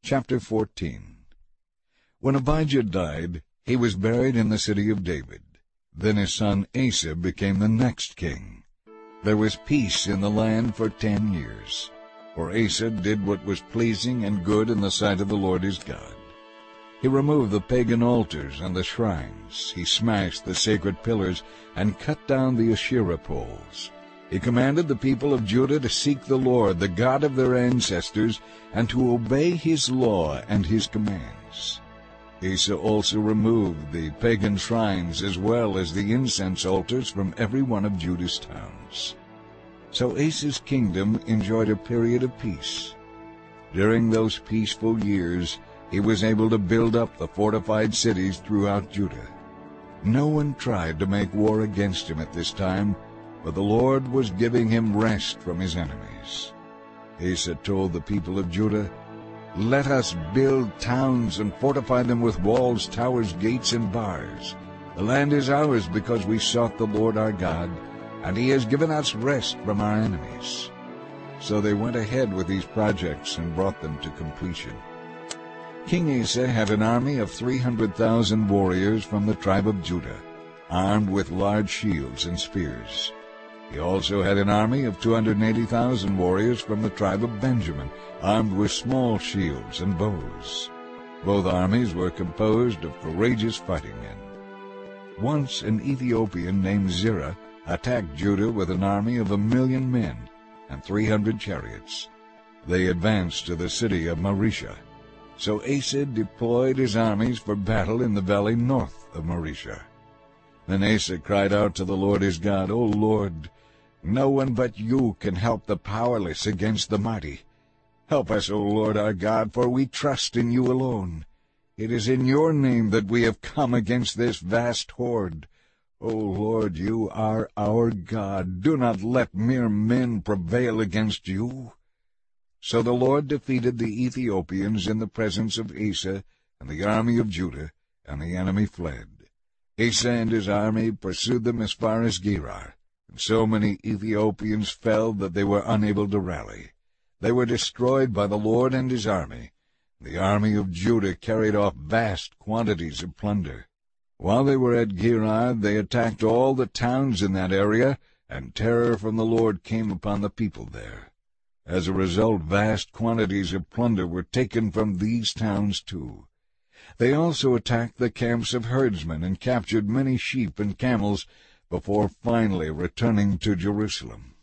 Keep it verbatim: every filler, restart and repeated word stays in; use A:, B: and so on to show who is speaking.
A: Chapter fourteen. When Abijah died, he was buried in the city of David. Then his son Asa became the next king. There was peace in the land for ten years. For Asa did what was pleasing and good in the sight of the Lord his God. He removed the pagan altars and the shrines. He smashed the sacred pillars and cut down the Asherah poles. He commanded the people of Judah to seek the Lord, the God of their ancestors, and to obey his law and his commands. Asa also removed the pagan shrines as well as the incense altars from every one of Judah's towns. So Asa's kingdom enjoyed a period of peace. During those peaceful years, he was able to build up the fortified cities throughout Judah. No one tried to make war against him at this time, for the Lord was giving him rest from his enemies. Asa told the people of Judah, "Let us build towns and fortify them with walls, towers, gates, and bars. The land is ours because we sought the Lord our God, and he has given us rest from our enemies." So they went ahead with these projects and brought them to completion. King Asa had an army of three hundred thousand warriors from the tribe of Judah, armed with large shields and spears. He also had an army of two hundred eighty thousand warriors from the tribe of Benjamin, armed with small shields and bows. Both armies were composed of courageous fighting men. Once an Ethiopian named Zerah attacked Judah with an army of a million men and three hundred chariots. They advanced to the city of Mareshah. So Asa deployed his armies for battle in the valley north of Mareshah. Then Asa cried out to the Lord his God, "O Lord, no one but you can help the powerless against the mighty. Help us, O Lord our God, for we trust in you alone. It is in your name that we have come against this vast horde. O Lord, you are our God. Do not let mere men prevail against you." So the Lord defeated the Ethiopians in the presence of Asa and the army of Judah, and the enemy fled. Asa and his army pursued them as far as Gerar, and so many Ethiopians fell that they were unable to rally. They were destroyed by the Lord and his army. The army of Judah carried off vast quantities of plunder. While they were at Gerar, they attacked all the towns in that area, and terror from the Lord came upon the people there. As a result, vast quantities of plunder were taken from these towns too. They also attacked the camps of herdsmen and captured many sheep and camels before finally returning to Jerusalem.